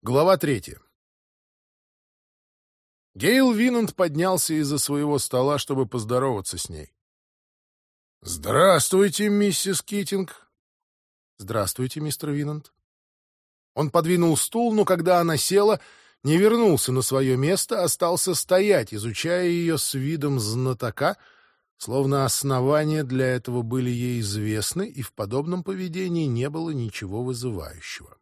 Глава 3. Гейл Винанд поднялся из-за своего стола, чтобы поздороваться с ней. «Здравствуйте, миссис Китинг». «Здравствуйте, мистер Винанд». Он подвинул стул, но когда она села, не вернулся на свое место, остался стоять, изучая ее с видом знатока, словно основания для этого были ей известны, и в подобном поведении не было ничего вызывающего.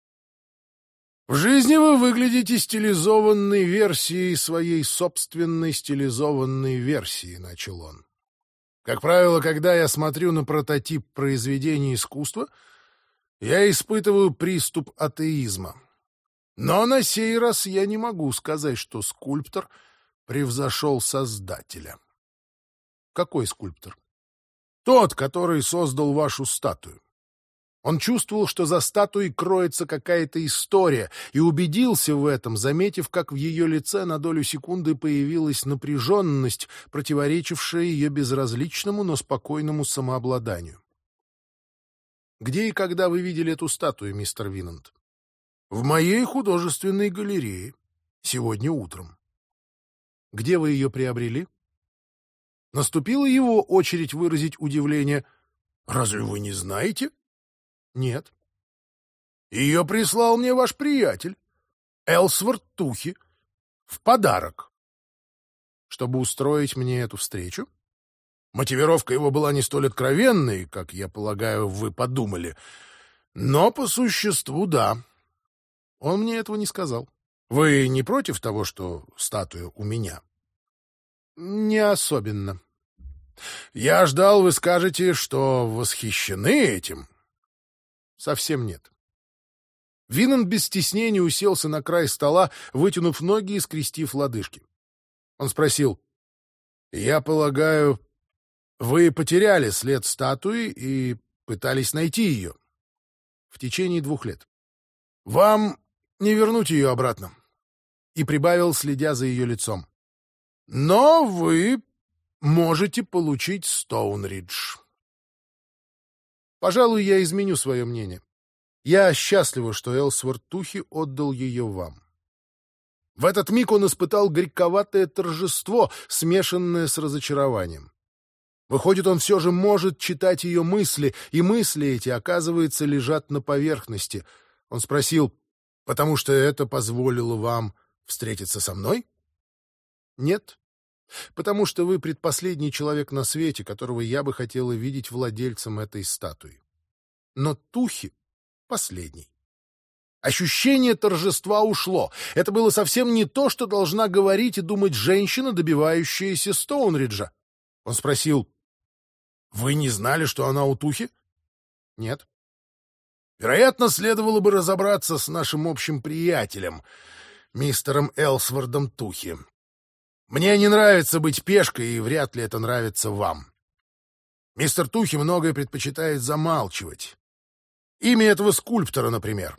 «В жизни вы выглядите стилизованной версией своей собственной стилизованной версии», — начал он. «Как правило, когда я смотрю на прототип произведения искусства, я испытываю приступ атеизма. Но на сей раз я не могу сказать, что скульптор превзошел создателя». «Какой скульптор?» «Тот, который создал вашу статую». Он чувствовал, что за статуей кроется какая-то история, и убедился в этом, заметив, как в ее лице на долю секунды появилась напряженность, противоречившая ее безразличному, но спокойному самообладанию. «Где и когда вы видели эту статую, мистер Винанд?» «В моей художественной галерее. Сегодня утром». «Где вы ее приобрели?» Наступила его очередь выразить удивление. «Разве вы не знаете?» «Нет». «Ее прислал мне ваш приятель, Элсворт Тухи, в подарок». «Чтобы устроить мне эту встречу?» Мотивировка его была не столь откровенной, как, я полагаю, вы подумали, но по существу да. Он мне этого не сказал. Вы не против того, что статуя у меня? Не особенно. Я ждал, вы скажете, что восхищены этим. Совсем нет. Винанд без стеснения уселся на край стола, вытянув ноги и скрестив лодыжки. Он спросил: «Я полагаю, вы потеряли след статуи и пытались найти ее?» «В течение 2 лет». «Вам не вернуть ее обратно». И прибавил, следя за ее лицом: «Но вы можете получить Стоунридж». «Пожалуй, я изменю свое мнение. Я счастлива, что Элсворт Тухи отдал ее вам». В этот миг он испытал горьковатое торжество, смешанное с разочарованием. Выходит, он все же может читать ее мысли, и мысли эти, оказывается, лежат на поверхности. Он спросил: «Потому что это позволило вам встретиться со мной?» «Нет, потому что вы предпоследний человек на свете, которого я бы хотела видеть владельцем этой статуи. Но Тухи последний». Ощущение торжества ушло. Это было совсем не то, что должна говорить и думать женщина, добивающаяся Стоунриджа. Он спросил: «Вы не знали, что она у Тухи?» «Нет». «Вероятно, следовало бы разобраться с нашим общим приятелем, мистером Элсвордом Тухи. Мне не нравится быть пешкой, и вряд ли это нравится вам. Мистер Тухи многое предпочитает замалчивать. Имя этого скульптора, например».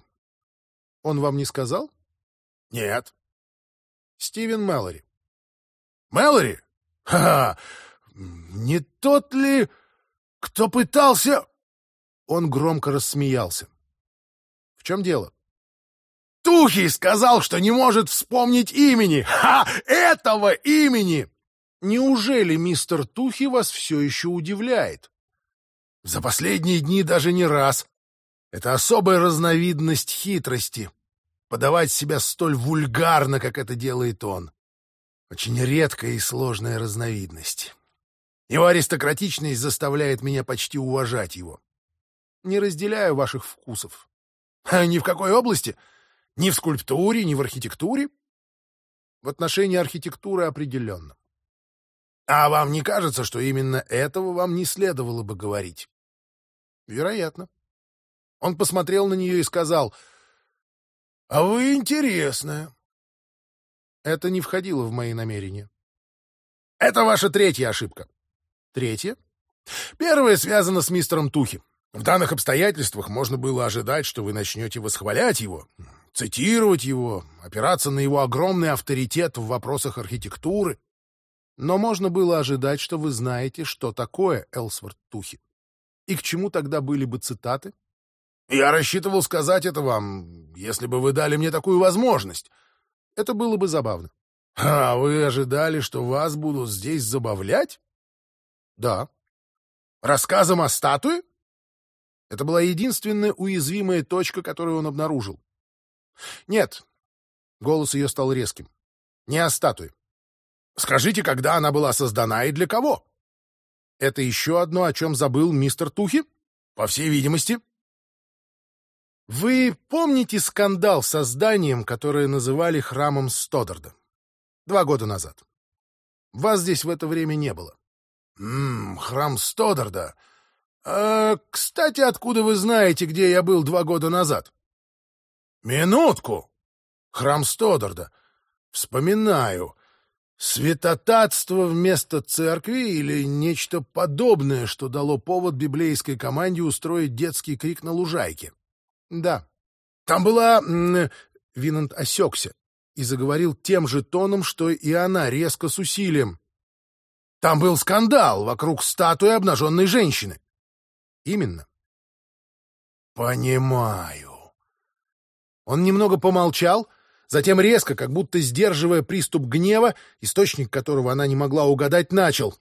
«Он вам не сказал?» «Нет». «Стивен Мэлори». «Мэлори? Ха-ха! Не тот ли, кто пытался...» Он громко рассмеялся. «В чем дело?» «Тухи сказал, что не может вспомнить имени! Ха! Этого имени!» «Неужели мистер Тухи вас все еще удивляет?» «За последние дни даже не раз. Это особая разновидность хитрости. Подавать себя столь вульгарно, как это делает он. Очень редкая и сложная разновидность. Его аристократичность заставляет меня почти уважать его». «Не разделяю ваших вкусов». «Ни в какой области? Ни в скульптуре, ни в архитектуре?» «В отношении архитектуры определенно». «А вам не кажется, что именно этого вам не следовало бы говорить?» «Вероятно». Он посмотрел на нее и сказал: «А вы интересная». Это не входило в мои намерения. «Это ваша третья ошибка». «Третья?» «Первая связана с мистером Тухи. В данных обстоятельствах можно было ожидать, что вы начнете восхвалять его, цитировать его, опираться на его огромный авторитет в вопросах архитектуры. Но можно было ожидать, что вы знаете, что такое Элсворт Тухи. И к чему тогда были бы цитаты?» Я рассчитывал сказать это вам, если бы вы дали мне такую возможность. Это было бы забавно. А вы ожидали, что вас будут здесь забавлять? Да. Рассказом о статуе? Это была единственная уязвимая точка, которую он обнаружил. Нет. Голос ее стал резким. Не о статуе. Скажите, когда она была создана и для кого? Это еще одно, о чем забыл мистер Тухи? По всей видимости. Вы помните скандал с созданием, которое называли храмом Стодарда? 2 года назад. Вас здесь в это время не было. Храм Стодарда. Кстати, откуда вы знаете, где я был 2 года назад? Минутку. Храм Стодарда. Вспоминаю. Святотатство вместо церкви или нечто подобное, что дало повод библейской команде устроить детский крик на лужайке. Да. Там была... Винанд осекся и заговорил тем же тоном, что и она, резко с усилием. Там был скандал вокруг статуи обнаженной женщины. Именно. Понимаю. Он немного помолчал, затем резко, как будто сдерживая приступ гнева, источник которого она не могла угадать, начал.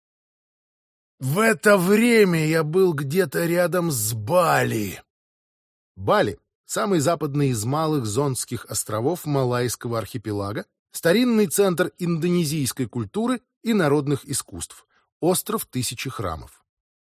В это время я был где-то рядом с Бали. Бали — самый западный из малых Зондских островов Малайского архипелага, старинный центр индонезийской культуры и народных искусств, остров 1000 храмов.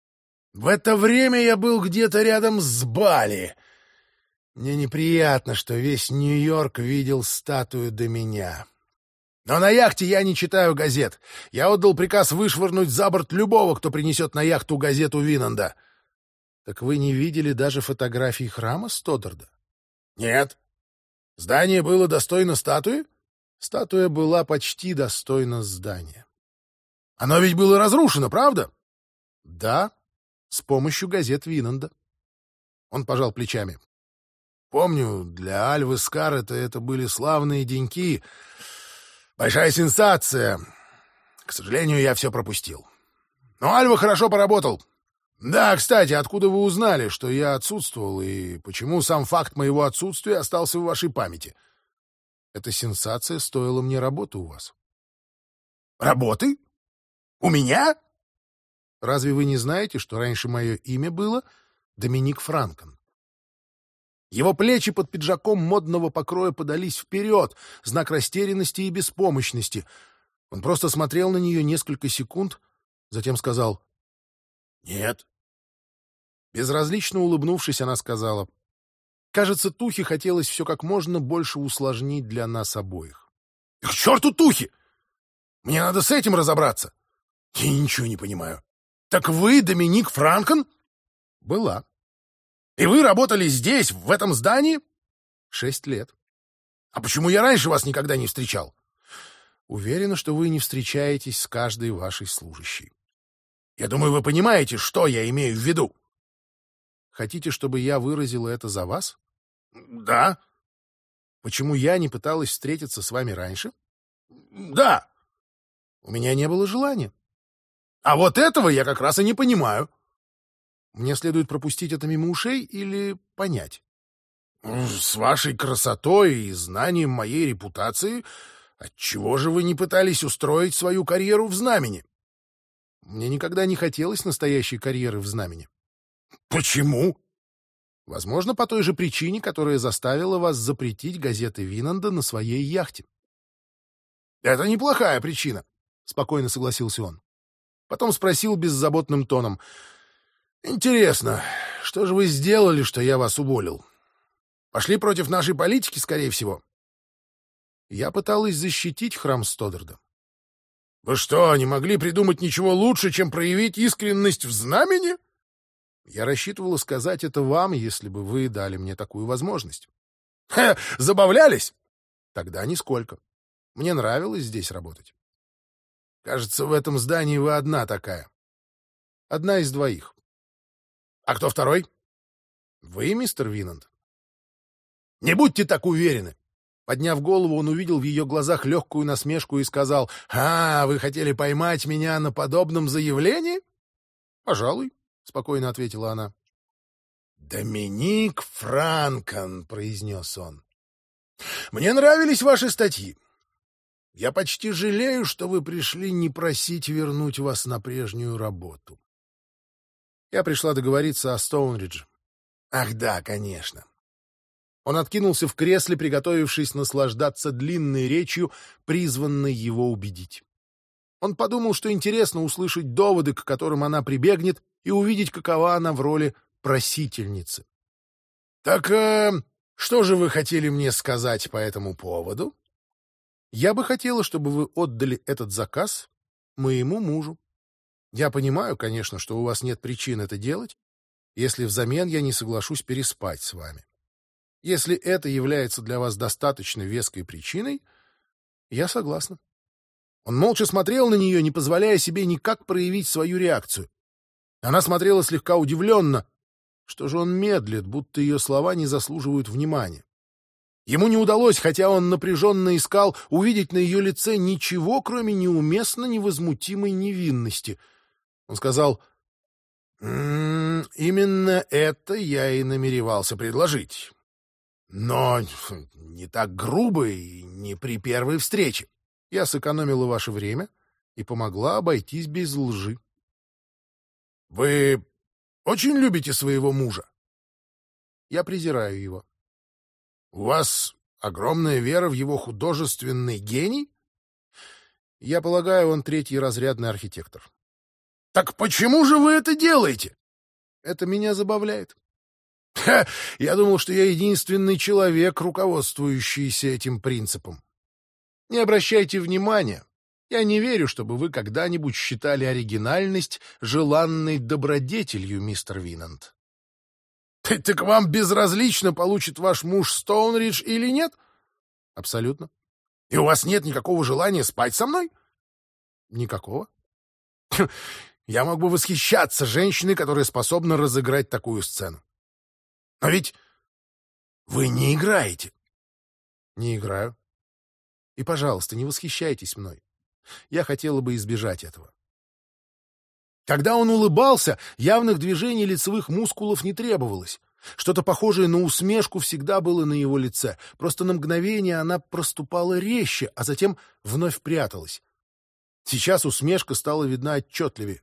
В это время я был где-то рядом с Бали. Мне неприятно, что весь Нью-Йорк видел статую до меня. Но на яхте я не читаю газет. Я отдал приказ вышвырнуть за борт любого, кто принесет на яхту газету Винанда. Так вы не видели даже фотографий храма Стодарда? Нет. Здание было достойно статуи? Статуя была почти достойна здания. Оно ведь было разрушено, правда? Да, с помощью газет Винанда. Он пожал плечами. Помню, для Альвы Скарретта это были славные деньки. Большая сенсация. К сожалению, я все пропустил. Но Альва хорошо поработал. Да, кстати, откуда вы узнали, что я отсутствовал, и почему сам факт моего отсутствия остался в вашей памяти? Эта сенсация стоила мне работы у вас. Работы? У меня? Разве вы не знаете, что раньше мое имя было Доминик Франкон? Его плечи под пиджаком модного покроя подались вперед, знак растерянности и беспомощности. Он просто смотрел на нее несколько секунд, затем сказал «Нет». Безразлично улыбнувшись, она сказала «Кажется, Тухи хотелось все как можно больше усложнить для нас обоих». «К черту Тухи! Мне надо с этим разобраться. Я ничего не понимаю. Так вы Доминик Франкон?» «Была». «И вы работали здесь, в этом здании?» 6 лет. «А почему я раньше вас никогда не встречал?» «Уверена, что вы не встречаетесь с каждой вашей служащей». «Я думаю, вы понимаете, что я имею в виду». «Хотите, чтобы я выразила это за вас?» «Да». «Почему я не пыталась встретиться с вами раньше?» «Да». «У меня не было желания». «А вот этого я как раз и не понимаю». Мне следует пропустить это мимо ушей или понять? С вашей красотой и знанием моей репутации, отчего же вы не пытались устроить свою карьеру в Знамени? Мне никогда не хотелось настоящей карьеры в Знамени. Почему? Возможно, по той же причине, которая заставила вас запретить газеты Винанда на своей яхте. Это неплохая причина, спокойно согласился он. Потом спросил беззаботным тоном: «Интересно, что же вы сделали, что я вас уволил? Пошли против нашей политики, скорее всего?» Я пыталась защитить храм Стодарда. «Вы что, не могли придумать ничего лучше, чем проявить искренность в Знамени?» Я рассчитывала сказать это вам, если бы вы дали мне такую возможность. Забавлялись? Тогда нисколько. Мне нравилось здесь работать. Кажется, в этом здании вы одна такая. Одна из двоих. А кто второй? Вы, мистер Винанд. Не будьте так уверены. Подняв голову, он увидел в ее глазах легкую насмешку и сказал: вы хотели поймать меня на подобном заявлении? Пожалуй, спокойно ответила она. «Доминик Франкон», — произнес он. «Мне нравились ваши статьи. Я почти жалею, что вы пришли не просить вернуть вас на прежнюю работу». Я пришла договориться о Стоунридже. Ах да, конечно. Он откинулся в кресле, приготовившись наслаждаться длинной речью, призванной его убедить. Он подумал, что интересно услышать доводы, к которым она прибегнет, и увидеть, какова она в роли просительницы. «Так что же вы хотели мне сказать по этому поводу?» «Я бы хотела, чтобы вы отдали этот заказ моему мужу. Я понимаю, конечно, что у вас нет причин это делать, если взамен я не соглашусь переспать с вами. Если это является для вас достаточно веской причиной, я согласна». Он молча смотрел на нее, не позволяя себе никак проявить свою реакцию. Она смотрела слегка удивленно. Что же он медлит, будто ее слова не заслуживают внимания? Ему не удалось, хотя он напряженно искал, увидеть на ее лице ничего, кроме неуместно невозмутимой невинности. Он сказал: «Именно это я и намеревался предложить. Но не так грубо и не при первой встрече. Я сэкономила ваше время и помогла обойтись без лжи». «Вы очень любите своего мужа?» «Я презираю его». «У вас огромная вера в его художественный гений?» «Я полагаю, он третьеразрядный архитектор». «Так почему же вы это делаете?» «Это меня забавляет». «Ха! Я думал, что я единственный человек, руководствующийся этим принципом». «Не обращайте внимания. Я не верю, чтобы вы когда-нибудь считали оригинальность желанной добродетелью, мистер Винант». «Так вам безразлично, получит ваш муж Стоунридж или нет?» «Абсолютно». «И у вас нет никакого желания спать со мной?» «Никакого». «Я мог бы восхищаться женщиной, которая способна разыграть такую сцену. Но ведь вы не играете». «Не играю. И, пожалуйста, не восхищайтесь мной. Я хотела бы избежать этого». Когда он улыбался, явных движений лицевых мускулов не требовалось. Что-то похожее на усмешку всегда было на его лице. Просто на мгновение она проступала резче, а затем вновь пряталась. Сейчас усмешка стала видна отчетливее.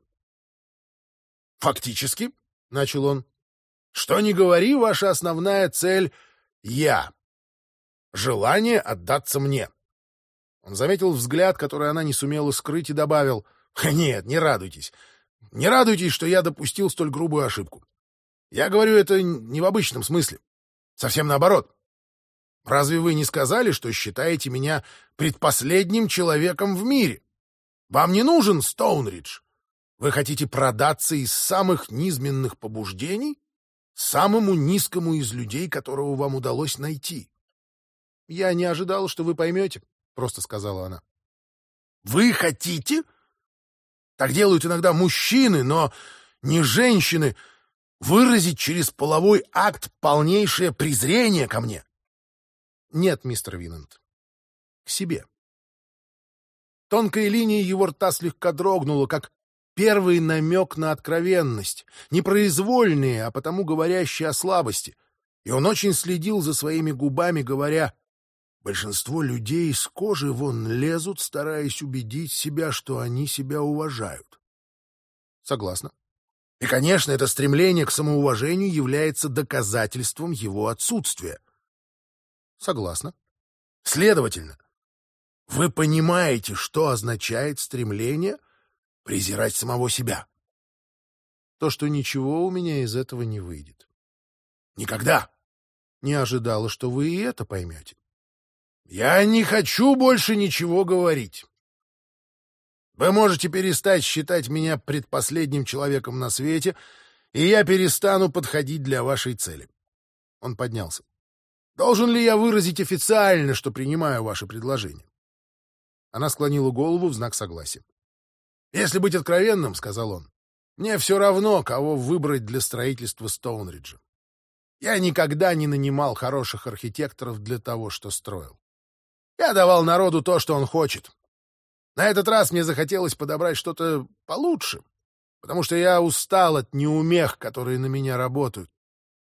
«Фактически, — начал он, — что ни говори, ваша основная цель — я. Желание отдаться мне». Он заметил взгляд, который она не сумела скрыть, и добавил: «Нет, не радуйтесь. Не радуйтесь, что я допустил столь грубую ошибку. Я говорю это не в обычном смысле. Совсем наоборот. Разве вы не сказали, что считаете меня предпоследним человеком в мире? Вам не нужен Стоунридж. Вы хотите продаться из самых низменных побуждений самому низкому из людей, которого вам удалось найти». «Я не ожидал, что вы поймете», — просто сказала она. «Вы хотите? Так делают иногда мужчины, но не женщины. Выразить через половой акт полнейшее презрение ко мне». «Нет, мистер Винант. К себе». Тонкая линия его рта слегка дрогнула, как первый намек на откровенность, непроизвольный, а потому говорящий о слабости. И он очень следил за своими губами, говоря: «Большинство людей из кожи вон лезут, стараясь убедить себя, что они себя уважают». Согласна. И, конечно, это стремление к самоуважению является доказательством его отсутствия. Согласна. Следовательно, вы понимаете, что означает стремление презирать самого себя? То, что ничего у меня из этого не выйдет. Никогда. Не ожидала, что вы и это поймете. Я не хочу больше ничего говорить. Вы можете перестать считать меня предпоследним человеком на свете, и я перестану подходить для вашей цели. Он поднялся. Должен ли я выразить официально, что принимаю ваше предложение? Она склонила голову в знак согласия. «Если быть откровенным, — сказал он, — мне все равно, кого выбрать для строительства Стоунриджа. Я никогда не нанимал хороших архитекторов для того, что строил. Я давал народу то, что он хочет. На этот раз мне захотелось подобрать что-то получше, потому что я устал от неумех, которые на меня работают.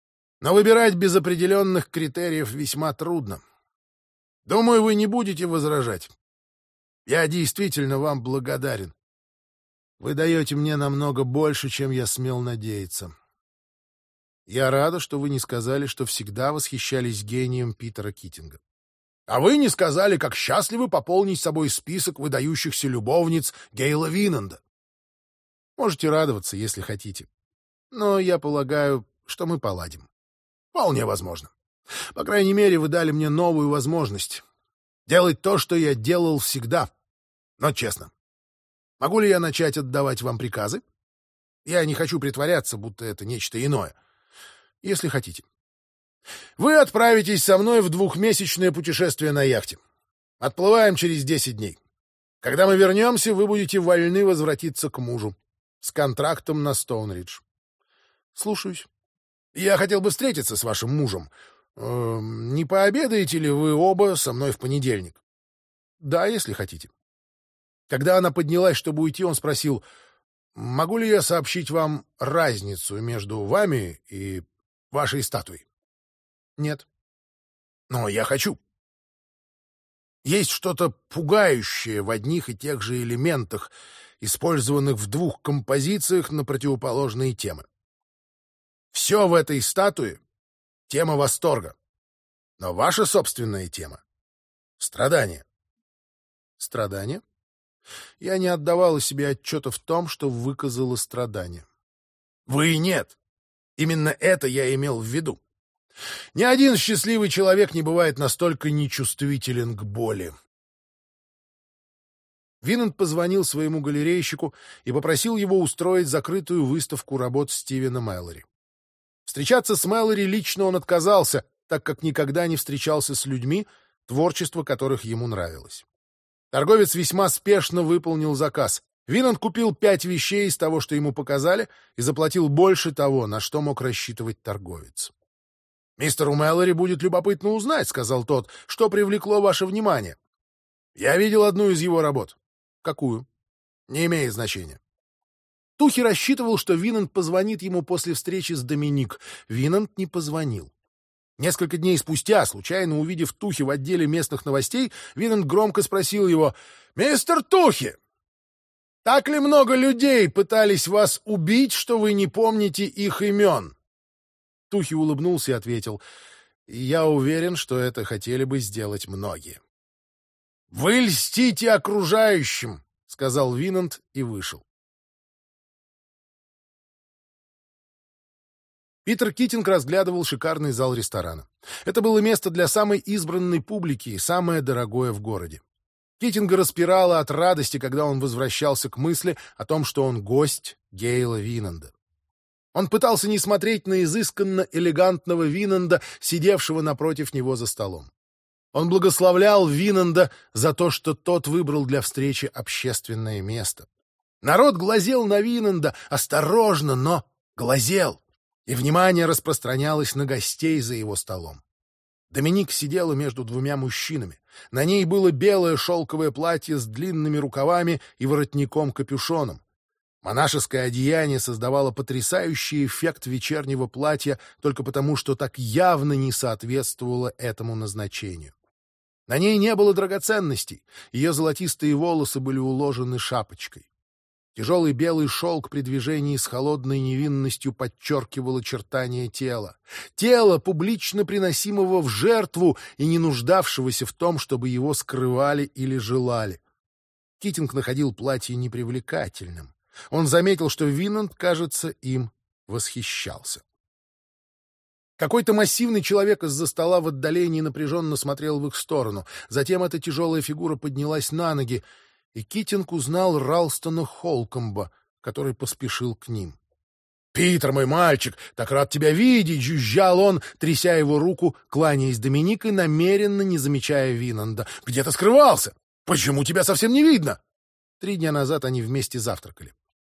Но выбирать без определенных критериев весьма трудно. Думаю, вы не будете возражать. Я действительно вам благодарен. Вы даете мне намного больше, чем я смел надеяться. Я рада, что вы не сказали, что всегда восхищались гением Питера Китинга. А вы не сказали, как счастливы пополнить собой список выдающихся любовниц Гейла Винанда. Можете радоваться, если хотите. Но я полагаю, что мы поладим. Вполне возможно. По крайней мере, вы дали мне новую возможность делать то, что я делал всегда. Но честно, могу ли я начать отдавать вам приказы? Я не хочу притворяться, будто это нечто иное. Если хотите. Вы отправитесь со мной в 2-месячное путешествие на яхте. Отплываем через 10 дней. Когда мы вернемся, вы будете вольны возвратиться к мужу. С контрактом на Стоунридж. Слушаюсь. Я хотел бы встретиться с вашим мужем. Не пообедаете ли вы оба со мной в понедельник? Да, если хотите. Когда она поднялась, чтобы уйти, он спросил, могу ли я сообщить вам разницу между вами и вашей статуей? Нет. Но я хочу. Есть что-то пугающее в одних и тех же элементах, использованных в 2 композициях на противоположные темы. Все в этой статуе — тема восторга. Но ваша собственная тема — страдание. Страдание? Я не отдавала себе отчета в том, что выказала страдание. Вы и нет. Именно это я имел в виду. Ни один счастливый человек не бывает настолько нечувствителен к боли. Винанд позвонил своему галерейщику и попросил его устроить закрытую выставку работ Стивена Мэлори. Встречаться с Мэлори лично он отказался, так как никогда не встречался с людьми, творчество которых ему нравилось. Торговец весьма спешно выполнил заказ. Винанд купил 5 вещей из того, что ему показали, и заплатил больше того, на что мог рассчитывать торговец. «Мистеру Мэлори будет любопытно узнать, — сказал тот, — что привлекло ваше внимание. Я видел одну из его работ. Какую? Не имеет значения». Тухи рассчитывал, что Винанд позвонит ему после встречи с Доминик. Винанд не позвонил. Несколько дней спустя, случайно увидев Тухи в отделе местных новостей, Винанд громко спросил его: «Мистер Тухи, так ли много людей пытались вас убить, что вы не помните их имен?» Тухи улыбнулся и ответил: «Я уверен, что это хотели бы сделать многие». «Вы льстите окружающим», — сказал Винанд и вышел. Питер Китинг разглядывал шикарный зал ресторана. Это было место для самой избранной публики и самое дорогое в городе. Китинга распирало от радости, когда он возвращался к мысли о том, что он гость Гейла Винанда. Он пытался не смотреть на изысканно элегантного Винанда, сидевшего напротив него за столом. Он благословлял Винанда за то, что тот выбрал для встречи общественное место. Народ глазел на Винанда, осторожно, но глазел. И внимание распространялось на гостей за его столом. Доминик сидела между 2 мужчинами. На ней было белое шелковое платье с длинными рукавами и воротником-капюшоном. Монашеское одеяние создавало потрясающий эффект вечернего платья только потому, что так явно не соответствовало этому назначению. На ней не было драгоценностей, ее золотистые волосы были уложены шапочкой. Тяжелый белый шелк при движении с холодной невинностью подчеркивал очертания тела. Тело, публично приносимого в жертву и не нуждавшегося в том, чтобы его скрывали или желали. Китинг находил платье непривлекательным. Он заметил, что Винанд, кажется, им восхищался. Какой-то массивный человек из-за стола в отдалении напряженно смотрел в их сторону. Затем эта тяжелая фигура поднялась на ноги, и Китинг узнал Ралстона Холкомба, который поспешил к ним. «Питер, мой мальчик, так рад тебя видеть!» — жужжал он, тряся его руку, кланяясь Доминик и намеренно не замечая Винанда. «Где ты скрывался? Почему тебя совсем не видно?» 3 дня назад они вместе завтракали.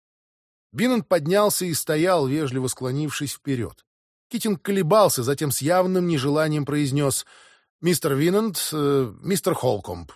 Винанд поднялся и стоял, вежливо склонившись вперед. Китинг колебался, затем с явным нежеланием произнес: «Мистер Винанд, мистер Холкомб».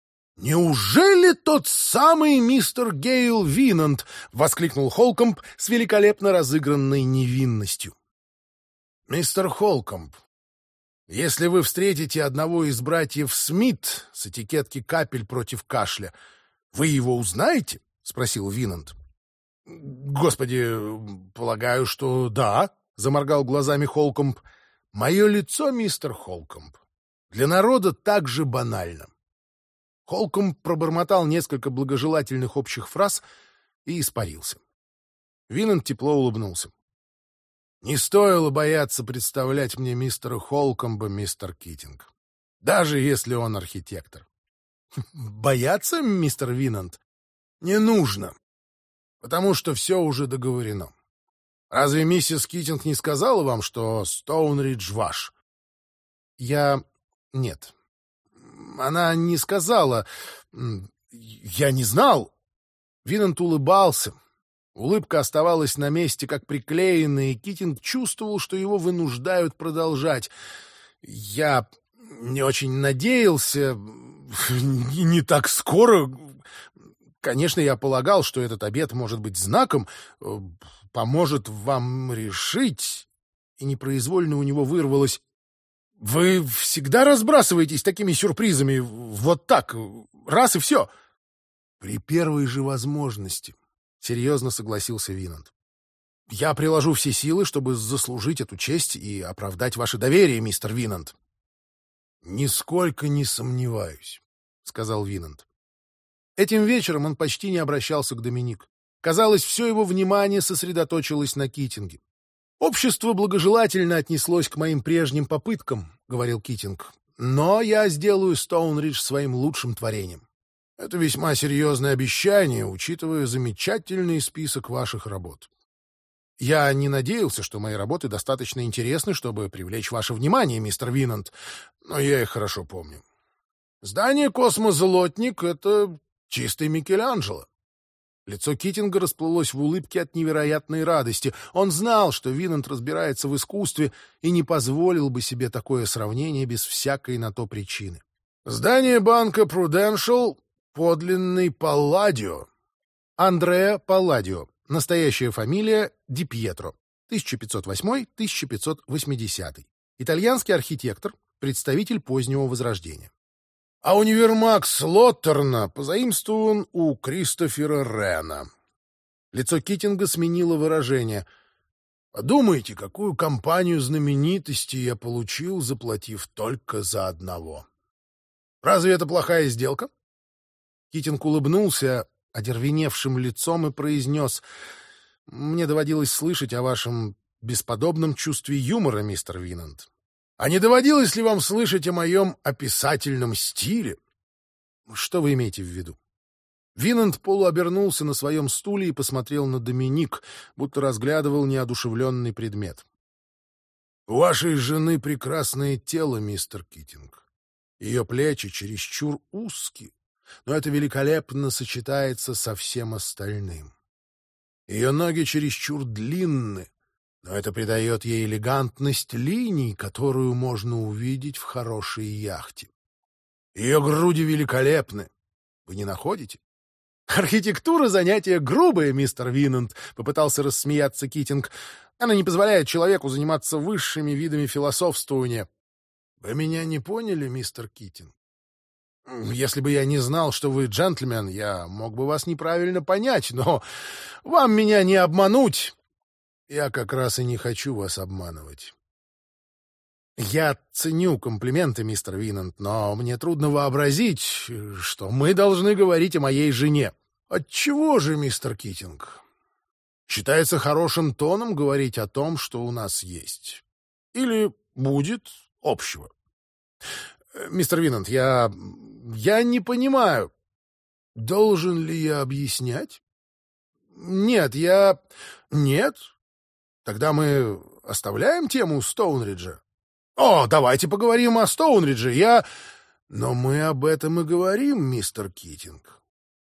«Неужели тот самый мистер Гейл Винанд?» — воскликнул Холкомб с великолепно разыгранной невинностью. Мистер Холкомб, если вы встретите одного из братьев Смит с этикетки «Капель против кашля», вы его узнаете? — спросил Винант. — Господи, полагаю, что да, — заморгал глазами Холкомб. — Мое лицо, мистер Холкомб, для народа так же банально. Холкомб пробормотал несколько благожелательных общих фраз и испарился. Винант тепло улыбнулся. Не стоило бояться представлять мне мистера Холкомба, мистер Китинг, даже если он архитектор. Бояться, мистер Винант? Не нужно, потому что все уже договорено. Разве миссис Китинг не сказала вам, что Стоунридж ваш? Нет. Она не сказала. Я не знал. Винант улыбался. Улыбка оставалась на месте, как приклеенная, и Китинг чувствовал, что его вынуждают продолжать. Я не очень надеялся. Не так скоро. Конечно, я полагал, что этот обед может быть знаком, поможет вам решить. И непроизвольно у него вырвалось: «Вы всегда разбрасываетесь такими сюрпризами, вот так, раз и все». «При первой же возможности», — серьезно согласился Винант. «Я приложу все силы, чтобы заслужить эту честь и оправдать ваше доверие, мистер Винант». «Нисколько не сомневаюсь», — сказал Винант. Этим вечером он почти не обращался к Доминик. Казалось, все его внимание сосредоточилось на Китинге. «Общество благожелательно отнеслось к моим прежним попыткам», — говорил Китинг, «но я сделаю Стоунридж своим лучшим творением. Это весьма серьезное обещание, учитывая замечательный список ваших работ. Я не надеялся, что мои работы достаточно интересны, чтобы привлечь ваше внимание, мистер Винант, но я их хорошо помню. Здание «Космозлотник» — это чистый Микеланджело». Лицо Китинга расплылось в улыбке от невероятной радости. Он знал, что Винант разбирается в искусстве и не позволил бы себе такое сравнение без всякой на то причины. «Здание банка Prudential — подлинный Палладио». Андреа Палладио. Настоящая фамилия Ди Пьетро. 1508-1580. Итальянский архитектор, представитель позднего Возрождения. А универмаг Слоттерна позаимствован у Кристофера Рена. Лицо Китинга сменило выражение. Подумайте, какую компанию знаменитостей я получил, заплатив только за одного. Разве это плохая сделка? Китинг улыбнулся одервеневшим лицом и произнес: «Мне доводилось слышать о вашем бесподобном чувстве юмора, мистер Винант. А не доводилось ли вам слышать о моем описательном стиле?» «Что вы имеете в виду?» Винант полуобернулся на своем стуле и посмотрел на Доминик, будто разглядывал неодушевленный предмет. «У вашей жены прекрасное тело, мистер Китинг. Ее плечи чересчур узкие, но это великолепно сочетается со всем остальным. Ее ноги чересчур длинны, но это придает ей элегантность линий, которую можно увидеть в хорошей яхте. Ее груди великолепны. Вы не находите?» «Архитектура — занятие грубое, мистер Винант», — попытался рассмеяться Китинг. «Она не позволяет человеку заниматься высшими видами философствования». «Вы меня не поняли, мистер Китинг? Если бы я не знал, что вы джентльмен, я мог бы вас неправильно понять, но вам меня не обмануть. Я как раз и не хочу вас обманывать». «Я ценю комплименты, мистер Винант, но мне трудно вообразить, что мы должны говорить о моей жене». «Отчего же, мистер Китинг? Считается хорошим тоном говорить о том, что у нас есть. Или будет общего». «Мистер Винант, я не понимаю». «Должен ли я объяснять?» «Нет, Нет? Тогда мы оставляем тему Стоунриджа?» «О, давайте поговорим о Стоунридже, Но мы об этом и говорим, мистер Китинг».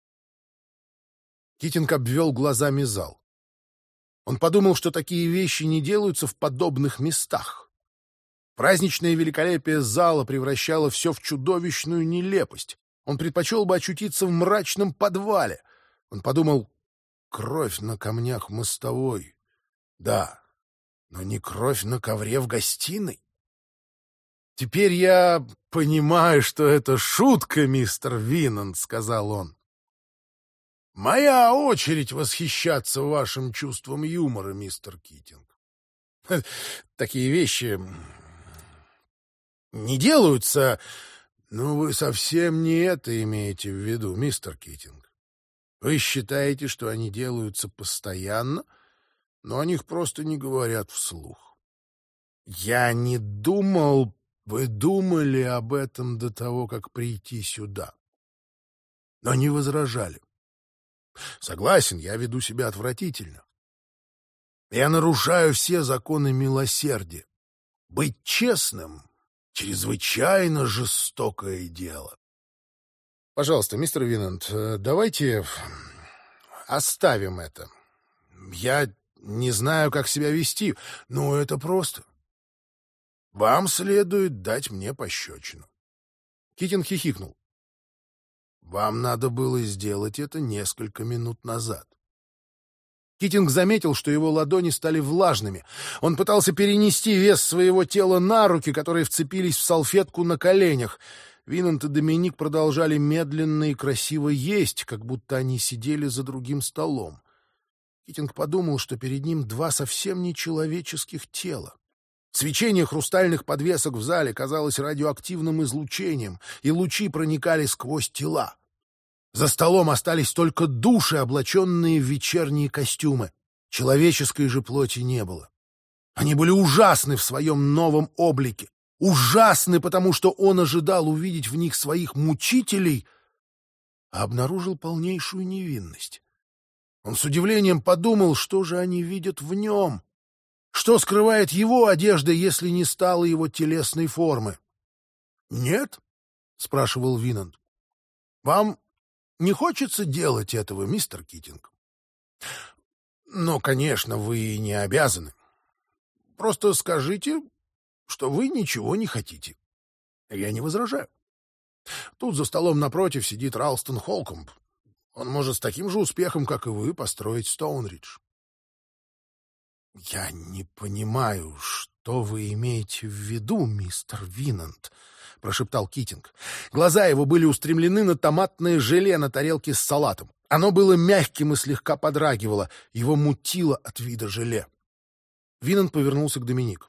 Китинг обвел глазами зал. Он подумал, что такие вещи не делаются в подобных местах. Праздничное великолепие зала превращало все в чудовищную нелепость. Он предпочел бы очутиться в мрачном подвале. Он подумал: кровь на камнях мостовой. Да, Но не кровь на ковре в гостиной. «Теперь я понимаю, что это шутка, мистер Винанд», — сказал он. «Моя очередь восхищаться вашим чувством юмора, мистер Китинг. Такие вещи не делаются, но вы совсем не это имеете в виду, мистер Китинг. Вы считаете, что они делаются постоянно, но о них просто не говорят вслух. Я не думал... Вы думали об этом до того, как прийти сюда, но не возражали. Согласен, я веду себя отвратительно. Я нарушаю все законы милосердия. Быть честным — чрезвычайно жестокое дело. Пожалуйста, мистер Винанд, давайте оставим это. Я не знаю, как себя вести, но это просто. Вам следует дать мне пощечину. Китинг хихикнул. Вам надо было сделать это несколько минут назад. Китинг заметил, что его ладони стали влажными. Он пытался перенести вес своего тела на руки, которые вцепились в салфетку на коленях. Винанд и Доминик продолжали медленно и красиво есть, как будто они сидели за другим столом. Китинг подумал, что перед ним два совсем нечеловеческих тела. Свечение хрустальных подвесок в зале казалось радиоактивным излучением, и лучи проникали сквозь тела. За столом остались только души, облаченные в вечерние костюмы. Человеческой же плоти не было. Они были ужасны в своем новом облике. Ужасны, потому что он ожидал увидеть в них своих мучителей, а обнаружил полнейшую невинность. Он с удивлением подумал, что же они видят в нем. Что скрывает его одежда, если не стало его телесной формы? — Нет? — спрашивал Винанд. — Вам не хочется делать этого, мистер Китинг? — Ну, конечно, вы не обязаны. Просто скажите, что вы ничего не хотите. Я не возражаю. Тут за столом напротив сидит Ралстон Холкомб. Он может с таким же успехом, как и вы, построить Стоунридж. «Я не понимаю, что вы имеете в виду, мистер Винанд», — прошептал Китинг. Глаза его были устремлены на томатное желе на тарелке с салатом. Оно было мягким и слегка подрагивало. Его мутило от вида желе. Винанд повернулся к Доминик.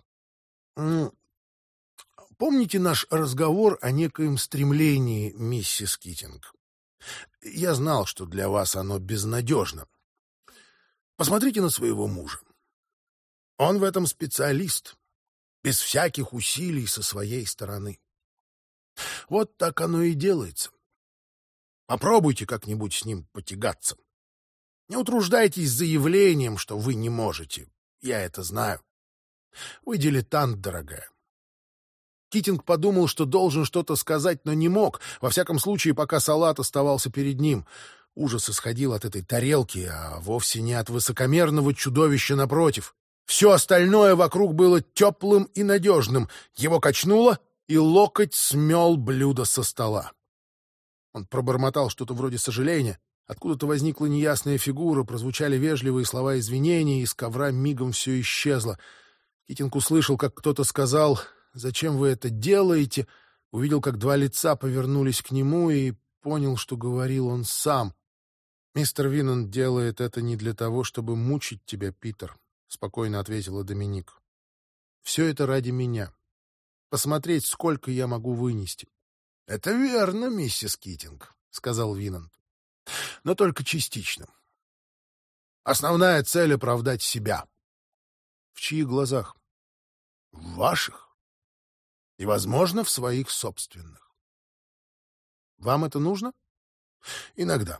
«Помните наш разговор о некоем стремлении, миссис Китинг? Я знал, что для вас оно безнадежно. Посмотрите на своего мужа. Он в этом специалист, без всяких усилий со своей стороны. Вот так оно и делается. Попробуйте как-нибудь с ним потягаться. Не утруждайтесь заявлением, что вы не можете. Я это знаю. Вы дилетант, дорогая». Китинг подумал, что должен что-то сказать, но не мог, во всяком случае, пока салат оставался перед ним. Ужас исходил от этой тарелки, а вовсе не от высокомерного чудовища напротив. Все остальное вокруг было теплым и надежным. Его качнуло, и локоть смел блюдо со стола. Он пробормотал что-то вроде сожаления. Откуда-то возникла неясная фигура, прозвучали вежливые слова извинения, и с ковра мигом все исчезло. Китинг услышал, как кто-то сказал: «Зачем вы это делаете?» Увидел, как два лица повернулись к нему, и понял, что говорил он сам. «Мистер Винанд делает это не для того, чтобы мучить тебя, Питер», — спокойно ответила Доминик. «Все это ради меня. Посмотреть, сколько я могу вынести». «Это верно, миссис Китинг», — сказал Винанд. «Но только частично. Основная цель — оправдать себя». «В чьих глазах?» «В ваших. И, возможно, в своих собственных». «Вам это нужно?» «Иногда».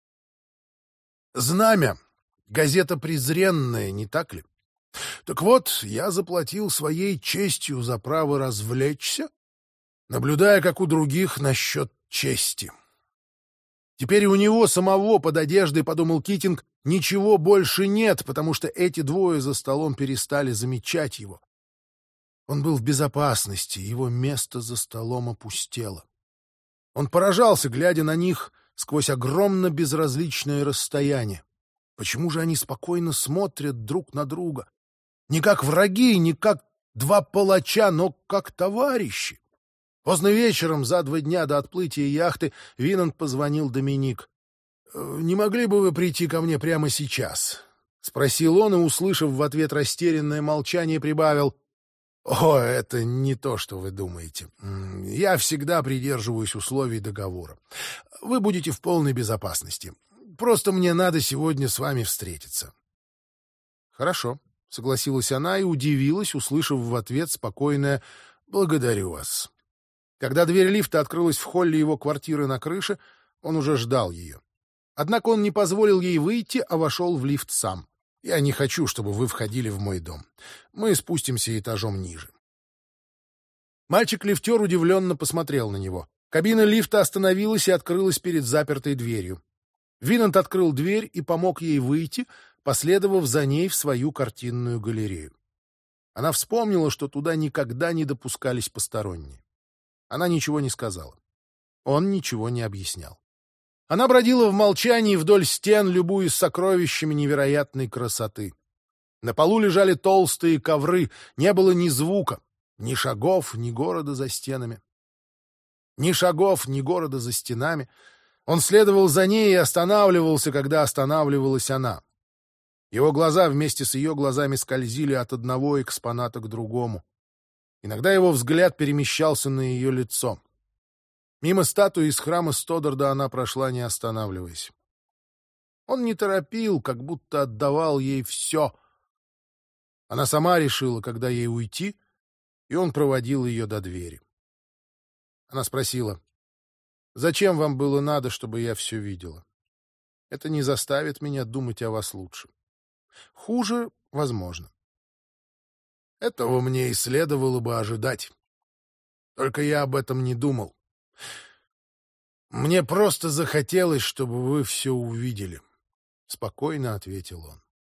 «Знамя» — газета презренная, не так ли? Так вот, я заплатил своей честью за право развлечься, наблюдая, как у других насчет чести. Теперь у него самого под одеждой, подумал Китинг, ничего больше нет, потому что эти двое за столом перестали замечать его. Он был в безопасности, его место за столом опустело. Он поражался, глядя на них сквозь огромно безразличное расстояние. Почему же они спокойно смотрят друг на друга? Не как враги, не как два палача, но как товарищи. Поздно вечером, за 2 дня до отплытия яхты, Винанд позвонил Доминик. «Не могли бы вы прийти ко мне прямо сейчас?» — спросил он, и, услышав в ответ растерянное молчание, прибавил: «О, это не то, что вы думаете. Я всегда придерживаюсь условий договора. Вы будете в полной безопасности. Просто мне надо сегодня с вами встретиться». «Хорошо», — согласилась она и удивилась, услышав в ответ спокойное «благодарю вас». Когда дверь лифта открылась в холле его квартиры на крыше, он уже ждал ее. Однако он не позволил ей выйти, а вошел в лифт сам. «Я не хочу, чтобы вы входили в мой дом. Мы спустимся этажом ниже». Мальчик-лифтер удивленно посмотрел на него. Кабина лифта остановилась и открылась перед запертой дверью. Винанд открыл дверь и помог ей выйти, последовав за ней в свою картинную галерею. Она вспомнила, что туда никогда не допускались посторонние. Она ничего не сказала. Он ничего не объяснял. Она бродила в молчании вдоль стен, любуясь сокровищами невероятной красоты. На полу лежали толстые ковры, не было ни звука, ни шагов, ни города за стенами. Ни шагов, ни города за стенами. Он следовал за ней и останавливался, когда останавливалась она. Его глаза вместе с ее глазами скользили от одного экспоната к другому. Иногда его взгляд перемещался на ее лицо. Мимо статуи из храма Стодарда она прошла, не останавливаясь. Он не торопил, как будто отдавал ей все. Она сама решила, когда ей уйти, и он проводил ее до двери. Она спросила: «Зачем вам было надо, чтобы я все видела? Это не заставит меня думать о вас лучше. Хуже возможно». «Этого мне и следовало бы ожидать. Только я об этом не думал. Мне просто захотелось, чтобы вы все увидели», — спокойно ответил он.